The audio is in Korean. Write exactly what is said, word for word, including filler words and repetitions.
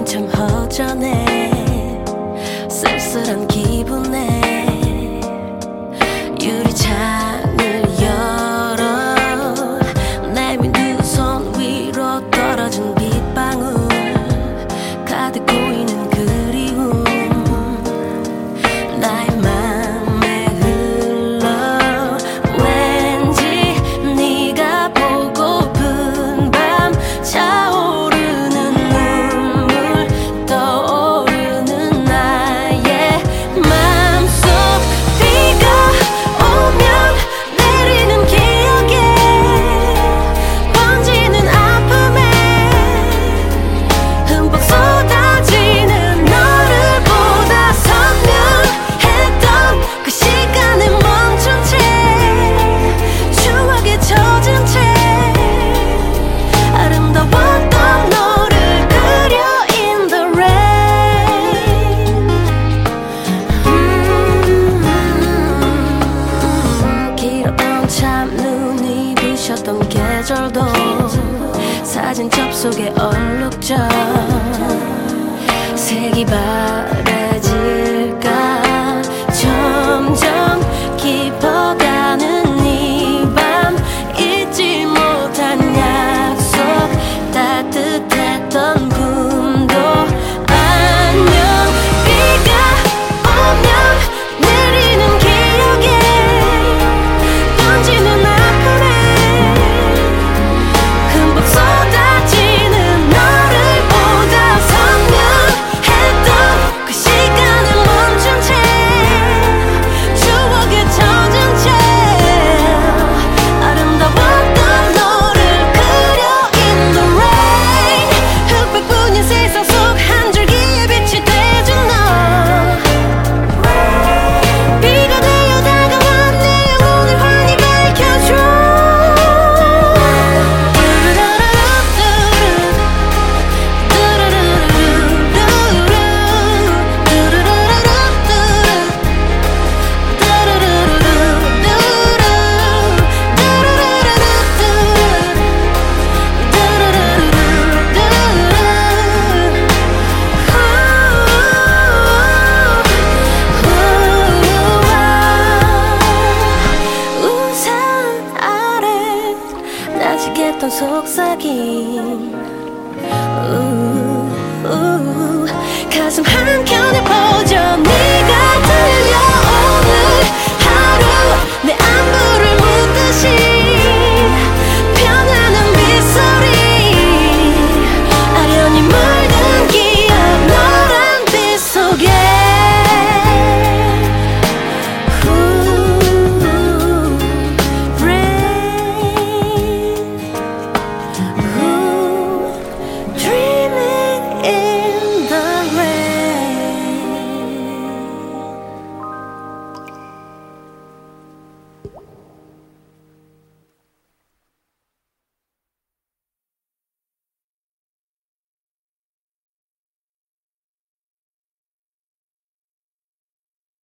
우린 참 허전해. 쓸쓸한 기분에 유리창을 열어 내민 두 손 위로 떨어진 빗방울 가득 고이는 그리움 나의 맘에 흘러 왠지 네가 보고픈 밤 차오르는 눈물 떠오르는 나의 맘속 비가 오면 내리는 기억에 번지는 아픔에 흠뻑 쏟아지는 너를 보다 선명했던 그 시간에 멈춘 채 추억에 젖은 채 아름다웠던 너를 그려 in the rain. 음, 길었던 참눈이 부셨던 계절도 사진 접속에 얼룩져 색이 바